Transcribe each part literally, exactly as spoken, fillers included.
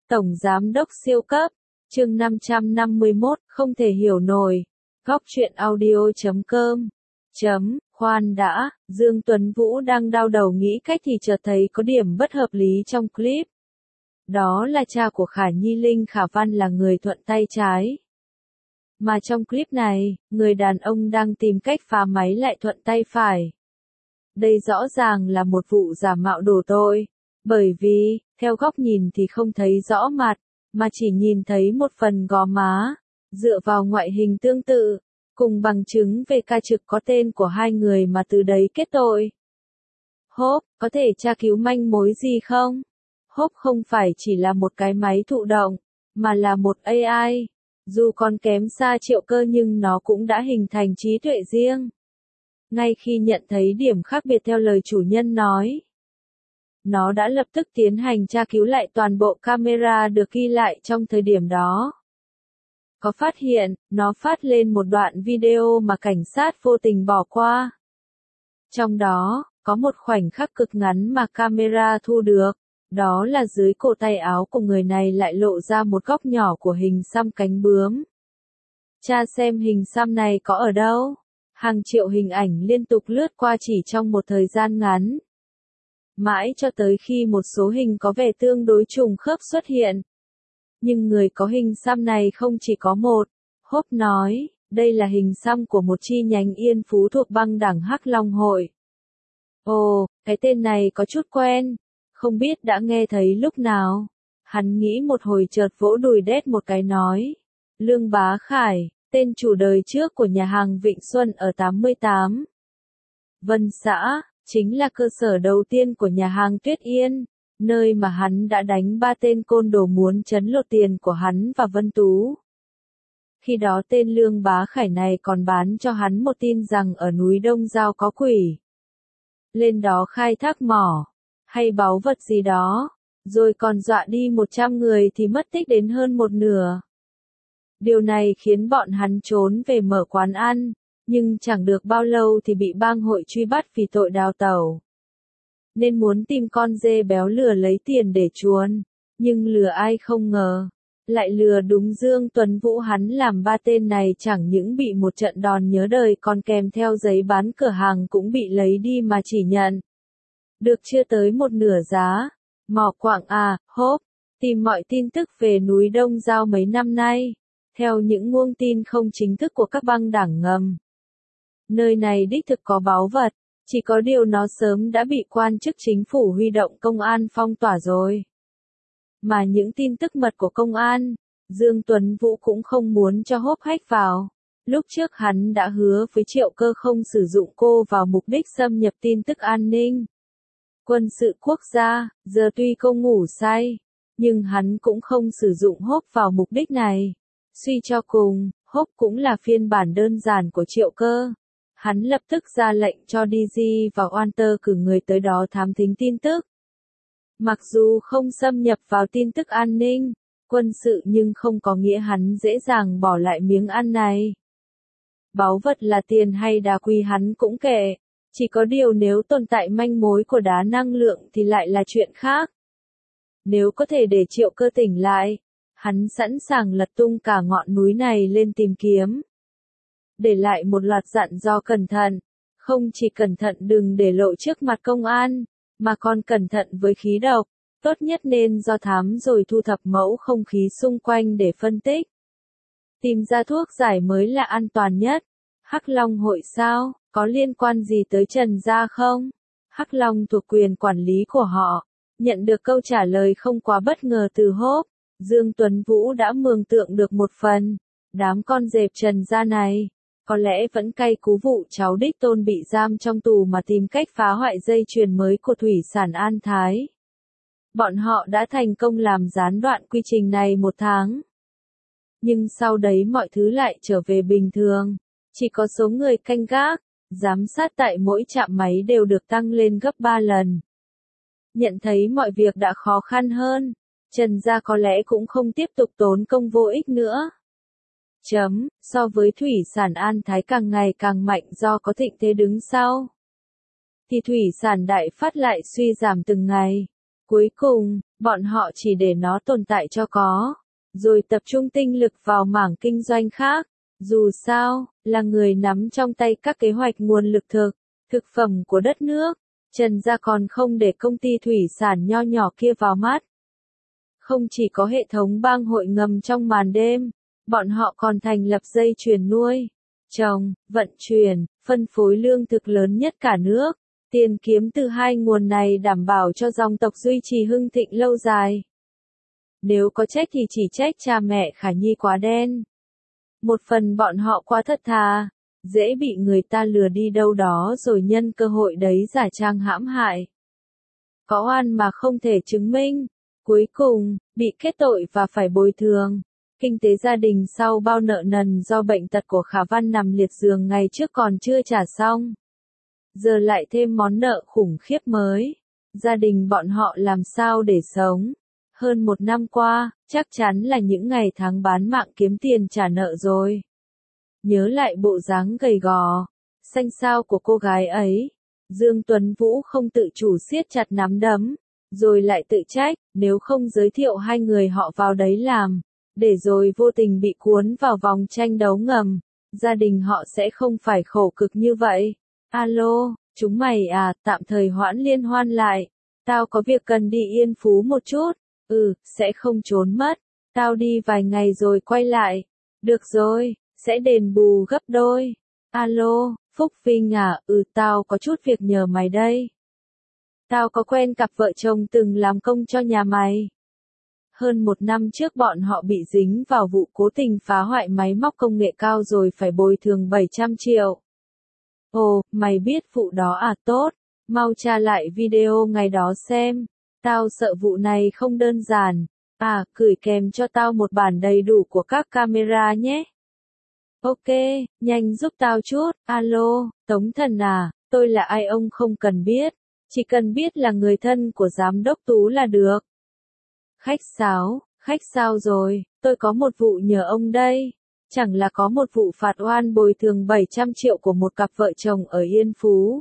Tổng Giám đốc siêu cấp, chương năm trăm năm mươi mốt, không thể hiểu nổi. Góc truyện audio chấm com. Chấm, khoan đã, Dương Tuấn Vũ đang đau đầu nghĩ cách thì chợt thấy có điểm bất hợp lý trong clip. Đó là cha của Khả Nhi Linh Khả Văn là người thuận tay trái. Mà trong clip này, người đàn ông đang tìm cách phá máy lại thuận tay phải. Đây rõ ràng là một vụ giả mạo đổ tội. Bởi vì, theo góc nhìn thì không thấy rõ mặt, mà chỉ nhìn thấy một phần gò má. Dựa vào ngoại hình tương tự, cùng bằng chứng về ca trực có tên của hai người mà từ đấy kết tội. Hope, có thể tra cứu manh mối gì không? Hope không phải chỉ là một cái máy thụ động, mà là một a i. Dù còn kém xa Triệu Cơ nhưng nó cũng đã hình thành trí tuệ riêng. Ngay khi nhận thấy điểm khác biệt theo lời chủ nhân nói, nó đã lập tức tiến hành tra cứu lại toàn bộ camera được ghi lại trong thời điểm đó. Có phát hiện, nó phát lên một đoạn video mà cảnh sát vô tình bỏ qua. Trong đó, có một khoảnh khắc cực ngắn mà camera thu được, đó là dưới cổ tay áo của người này lại lộ ra một góc nhỏ của hình xăm cánh bướm. Tra xem hình xăm này có ở đâu. Hàng triệu hình ảnh liên tục lướt qua chỉ trong một thời gian ngắn. Mãi cho tới khi một số hình có vẻ tương đối trùng khớp xuất hiện. Nhưng người có hình xăm này không chỉ có một. Hope nói, đây là hình xăm của một chi nhánh Yên Phú thuộc băng đảng Hắc Long Hội. Ồ, cái tên này có chút quen. Không biết đã nghe thấy lúc nào. Hắn nghĩ một hồi chợt vỗ đùi đét một cái nói. Lương Bá Khải, tên chủ đời trước của nhà hàng Vịnh Xuân ở tám mươi tám. Vân xã, chính là cơ sở đầu tiên của nhà hàng Tuyết Yên, nơi mà hắn đã đánh ba tên côn đồ muốn trấn lột tiền của hắn và Vân Tú. Khi đó tên Lương Bá Khải này còn bán cho hắn một tin rằng ở núi Đông Giao có quỷ. Lên đó khai thác mỏ, hay báu vật gì đó, rồi còn dọa đi một trăm người thì mất tích đến hơn một nửa. Điều này khiến bọn hắn trốn về mở quán ăn, nhưng chẳng được bao lâu thì bị bang hội truy bắt vì tội đào tẩu. Nên muốn tìm con dê béo lừa lấy tiền để chuồn, nhưng lừa ai không ngờ, lại lừa đúng Dương Tuấn Vũ. Hắn làm ba tên này chẳng những bị một trận đòn nhớ đời còn kèm theo giấy bán cửa hàng cũng bị lấy đi mà chỉ nhận được chưa tới một nửa giá. Mỏ quặng à, Hope, tìm mọi tin tức về núi Đông Giao mấy năm nay. Theo những nguồn tin không chính thức của các băng đảng ngầm, nơi này đích thực có báu vật, chỉ có điều nó sớm đã bị quan chức chính phủ huy động công an phong tỏa rồi. Mà những tin tức mật của công an, Dương Tuấn Vũ cũng không muốn cho Hope hack vào. Lúc trước hắn đã hứa với Triệu Cơ không sử dụng cô vào mục đích xâm nhập tin tức an ninh quân sự quốc gia. Giờ tuy cô ngủ say, nhưng hắn cũng không sử dụng Hope vào mục đích này. Suy cho cùng, Hope cũng là phiên bản đơn giản của Triệu Cơ. Hắn lập tức ra lệnh cho đê giê và Walter cử người tới đó thám thính tin tức. Mặc dù không xâm nhập vào tin tức an ninh quân sự nhưng không có nghĩa hắn dễ dàng bỏ lại miếng ăn này. Báu vật là tiền hay đá quý hắn cũng kệ, chỉ có điều nếu tồn tại manh mối của đá năng lượng thì lại là chuyện khác. Nếu có thể để Triệu Cơ tỉnh lại, hắn sẵn sàng lật tung cả ngọn núi này lên tìm kiếm. Để lại một loạt dặn dò cẩn thận, không chỉ cẩn thận đừng để lộ trước mặt công an, mà còn cẩn thận với khí độc, tốt nhất nên do thám rồi thu thập mẫu không khí xung quanh để phân tích. Tìm ra thuốc giải mới là an toàn nhất. Hắc Long Hội sao, có liên quan gì tới Trần gia không? Hắc Long thuộc quyền quản lý của họ. Nhận được câu trả lời không quá bất ngờ từ Hope, Dương Tuấn Vũ đã mường tượng được một phần. Đám con dẹp Trần gia này, có lẽ vẫn cay cú vụ cháu đích tôn bị giam trong tù mà tìm cách phá hoại dây chuyền mới của thủy sản An Thái. Bọn họ đã thành công làm gián đoạn quy trình này một tháng. Nhưng sau đấy mọi thứ lại trở về bình thường. Chỉ có số người canh gác, giám sát tại mỗi trạm máy đều được tăng lên gấp ba lần. Nhận thấy mọi việc đã khó khăn hơn, Trần gia có lẽ cũng không tiếp tục tốn công vô ích nữa. Chấm, so với thủy sản An Thái càng ngày càng mạnh do có Thịnh Thế đứng sau, thì thủy sản Đại Phát lại suy giảm từng ngày. Cuối cùng, bọn họ chỉ để nó tồn tại cho có, rồi tập trung tinh lực vào mảng kinh doanh khác. Dù sao, là người nắm trong tay các kế hoạch nguồn lực thực, thực phẩm của đất nước, Trần gia còn không để công ty thủy sản nho nhỏ kia vào mắt. Không chỉ có hệ thống bang hội ngầm trong màn đêm, bọn họ còn thành lập dây chuyền nuôi, trồng, vận chuyển, phân phối lương thực lớn nhất cả nước. Tiền kiếm từ hai nguồn này đảm bảo cho dòng tộc duy trì hưng thịnh lâu dài. Nếu có trách thì chỉ trách cha mẹ Khả Nhi quá đen. Một phần bọn họ quá thật thà, dễ bị người ta lừa đi đâu đó rồi nhân cơ hội đấy giả trang hãm hại. Có oan mà không thể chứng minh, cuối cùng, bị kết tội và phải bồi thường. Kinh tế gia đình sau bao nợ nần do bệnh tật của Khả Văn nằm liệt giường ngày trước còn chưa trả xong. Giờ lại thêm món nợ khủng khiếp mới. Gia đình bọn họ làm sao để sống? Hơn một năm qua, chắc chắn là những ngày tháng bán mạng kiếm tiền trả nợ rồi. Nhớ lại bộ dáng gầy gò, xanh xao của cô gái ấy, Dương Tuấn Vũ không tự chủ siết chặt nắm đấm, rồi lại tự trách, nếu không giới thiệu hai người họ vào đấy làm, để rồi vô tình bị cuốn vào vòng tranh đấu ngầm, gia đình họ sẽ không phải khổ cực như vậy. Alo, chúng mày à, tạm thời hoãn liên hoan lại, tao có việc cần đi Yên Phú một chút. Ừ, sẽ không trốn mất, tao đi vài ngày rồi quay lại. Được rồi, sẽ đền bù gấp đôi. Alo, Phúc Vinh à, ừ tao có chút việc nhờ mày đây. Tao có quen cặp vợ chồng từng làm công cho nhà mày. Hơn một năm trước bọn họ bị dính vào vụ cố tình phá hoại máy móc công nghệ cao rồi phải bồi thường bảy trăm triệu. Ồ, mày biết vụ đó à, tốt, mau tra lại video ngày đó xem. Tao sợ vụ này không đơn giản. À, gửi kèm cho tao một bản đầy đủ của các camera nhé. Ok, nhanh giúp tao chút. Alo, Tống Thần à, tôi là ai ông không cần biết. Chỉ cần biết là người thân của giám đốc Tú là được. Khách sáo, khách sao rồi, tôi có một vụ nhờ ông đây. Chẳng là có một vụ phạt oan bồi thường bảy trăm triệu của một cặp vợ chồng ở Yên Phú.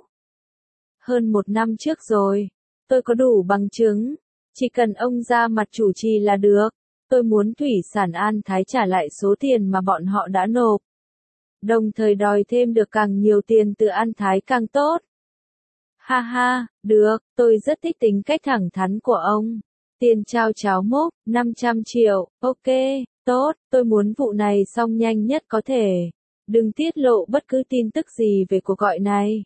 Hơn một năm trước rồi. Tôi có đủ bằng chứng, chỉ cần ông ra mặt chủ trì là được. Tôi muốn Thủy sản An Thái trả lại số tiền mà bọn họ đã nộp. Đồng thời đòi thêm được càng nhiều tiền từ An Thái càng tốt. Ha ha, được, tôi rất thích tính cách thẳng thắn của ông. Tiền trao cháo mốc, năm trăm triệu, ok, tốt, tôi muốn vụ này xong nhanh nhất có thể. Đừng tiết lộ bất cứ tin tức gì về cuộc gọi này.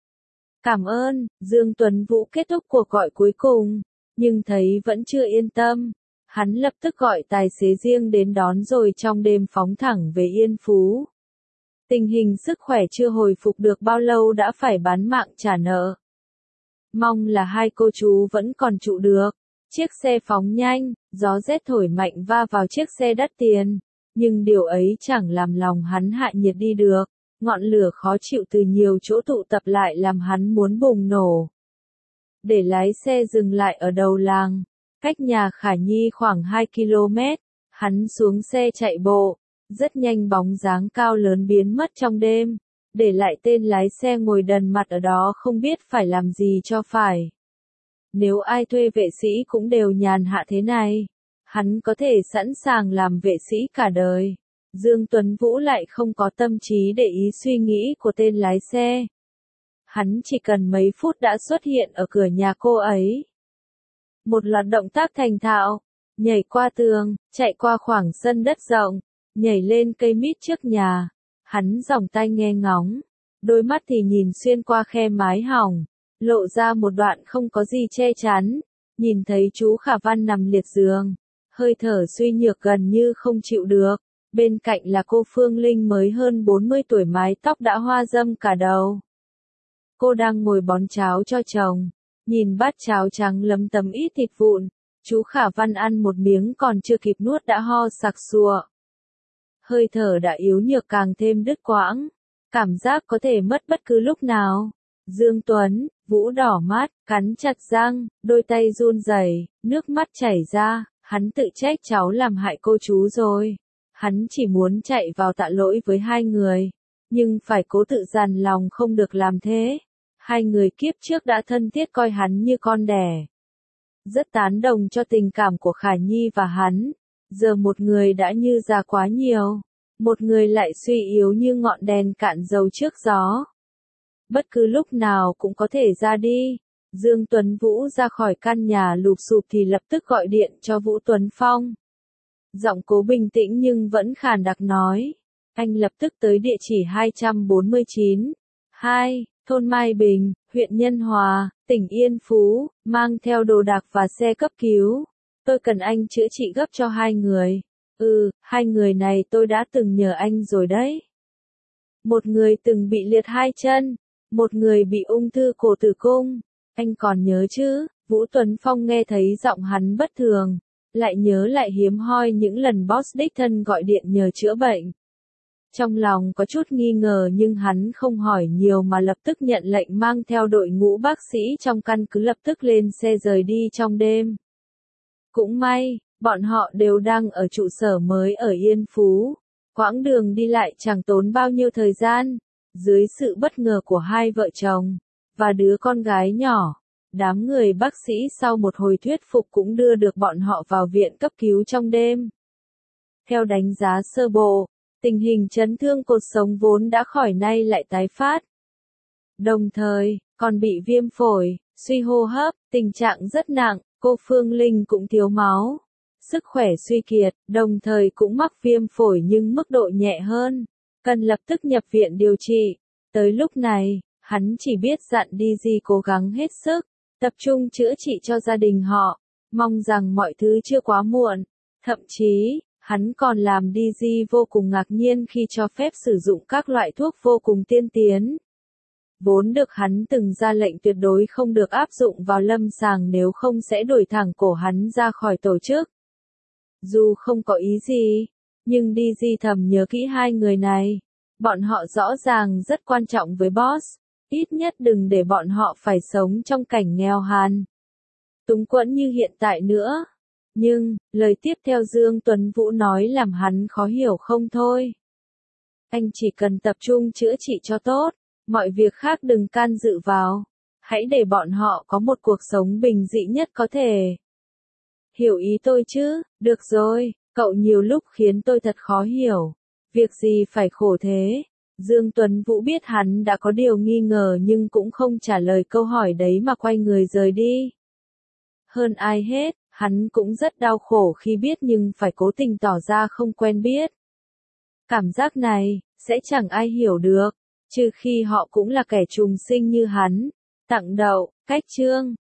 Cảm ơn, Dương Tuấn Vũ kết thúc cuộc gọi cuối cùng, nhưng thấy vẫn chưa yên tâm. Hắn lập tức gọi tài xế riêng đến đón rồi trong đêm phóng thẳng về Yên Phú. Tình hình sức khỏe chưa hồi phục được bao lâu đã phải bán mạng trả nợ. Mong là hai cô chú vẫn còn trụ được. Chiếc xe phóng nhanh, gió rét thổi mạnh va vào chiếc xe đắt tiền. Nhưng điều ấy chẳng làm lòng hắn hạ nhiệt đi được. Ngọn lửa khó chịu từ nhiều chỗ tụ tập lại làm hắn muốn bùng nổ. Để lái xe dừng lại ở đầu làng, cách nhà Khả Nhi khoảng hai ki lô mét, hắn xuống xe chạy bộ, rất nhanh bóng dáng cao lớn biến mất trong đêm, để lại tên lái xe ngồi đần mặt ở đó không biết phải làm gì cho phải. Nếu ai thuê vệ sĩ cũng đều nhàn hạ thế này, hắn có thể sẵn sàng làm vệ sĩ cả đời. Dương Tuấn Vũ lại không có tâm trí để ý suy nghĩ của tên lái xe. Hắn chỉ cần mấy phút đã xuất hiện ở cửa nhà cô ấy. Một loạt động tác thành thạo, nhảy qua tường, chạy qua khoảng sân đất rộng, nhảy lên cây mít trước nhà. Hắn giòng tai nghe ngóng, đôi mắt thì nhìn xuyên qua khe mái hỏng, lộ ra một đoạn không có gì che chắn. Nhìn thấy chú Khả Văn nằm liệt giường, hơi thở suy nhược gần như không chịu được. Bên cạnh là cô Phương Linh mới hơn bốn mươi tuổi, mái tóc đã hoa râm cả đầu. Cô đang ngồi bón cháo cho chồng, nhìn bát cháo trắng lấm tấm ít thịt vụn, chú Khả Văn ăn một miếng còn chưa kịp nuốt đã ho sặc sụa. Hơi thở đã yếu nhược càng thêm đứt quãng, cảm giác có thể mất bất cứ lúc nào. Dương Tuấn Vũ đỏ mắt, cắn chặt răng, đôi tay run rẩy, nước mắt chảy ra, hắn tự trách cháu làm hại cô chú rồi. Hắn chỉ muốn chạy vào tạ lỗi với hai người, nhưng phải cố tự dằn lòng không được làm thế. Hai người kiếp trước đã thân thiết coi hắn như con đẻ. rất tán đồng cho tình cảm của Khả Nhi và hắn. Giờ một người đã như già quá nhiều, một người lại suy yếu như ngọn đèn cạn dầu trước gió. Bất cứ lúc nào cũng có thể ra đi. Dương Tuấn Vũ ra khỏi căn nhà lụp xụp thì lập tức gọi điện cho Vũ Tuấn Phong. Giọng Cố bình tĩnh nhưng vẫn khàn đặc nói. Anh lập tức tới địa chỉ hai trăm bốn mươi chín, hai, thôn Mai Bình, huyện Nhân Hòa, tỉnh Yên Phú, mang theo đồ đạc và xe cấp cứu. Tôi cần anh chữa trị gấp cho hai người. Ừ, hai người này tôi đã từng nhờ anh rồi đấy. Một người từng bị liệt hai chân, một người bị ung thư cổ tử cung. Anh còn nhớ chứ? Vũ Tuấn Phong nghe thấy giọng hắn bất thường, lại nhớ lại hiếm hoi những lần boss đích thân gọi điện nhờ chữa bệnh. Trong lòng có chút nghi ngờ nhưng hắn không hỏi nhiều mà lập tức nhận lệnh mang theo đội ngũ bác sĩ trong căn cứ lập tức lên xe rời đi trong đêm. Cũng may, bọn họ đều đang ở trụ sở mới ở Yên Phú. Quãng đường đi lại chẳng tốn bao nhiêu thời gian. Dưới sự bất ngờ của hai vợ chồng và đứa con gái nhỏ, đám người bác sĩ sau một hồi thuyết phục cũng đưa được bọn họ vào viện cấp cứu trong đêm. Theo đánh giá sơ bộ, tình hình chấn thương cột sống vốn đã khỏi nay lại tái phát. Đồng thời, còn bị viêm phổi, suy hô hấp, tình trạng rất nặng, cô Phương Linh cũng thiếu máu. Sức khỏe suy kiệt, đồng thời cũng mắc viêm phổi nhưng mức độ nhẹ hơn, cần lập tức nhập viện điều trị. Tới lúc này, hắn chỉ biết dặn Dizzy cố gắng hết sức, tập trung chữa trị cho gia đình họ, mong rằng mọi thứ chưa quá muộn. Thậm chí, hắn còn làm Dizzy vô cùng ngạc nhiên khi cho phép sử dụng các loại thuốc vô cùng tiên tiến. Vốn được hắn từng ra lệnh tuyệt đối không được áp dụng vào lâm sàng nếu không sẽ đuổi thẳng cổ hắn ra khỏi tổ chức. Dù không có ý gì, nhưng Dizzy thầm nhớ kỹ hai người này. Bọn họ rõ ràng rất quan trọng với boss, ít nhất đừng để bọn họ phải sống trong cảnh nghèo hàn, túng quẫn như hiện tại nữa. Nhưng, lời tiếp theo Dương Tuấn Vũ nói làm hắn khó hiểu không thôi. Anh chỉ cần tập trung chữa trị cho tốt, mọi việc khác đừng can dự vào. Hãy để bọn họ có một cuộc sống bình dị nhất có thể. Hiểu ý tôi chứ? Được rồi, cậu nhiều lúc khiến tôi thật khó hiểu. Việc gì phải khổ thế? Dương Tuấn Vũ biết hắn đã có điều nghi ngờ nhưng cũng không trả lời câu hỏi đấy mà quay người rời đi. Hơn ai hết, hắn cũng rất đau khổ khi biết nhưng phải cố tình tỏ ra không quen biết. Cảm giác này, sẽ chẳng ai hiểu được, trừ khi họ cũng là kẻ trùng sinh như hắn. Tặng đậu, cách chương.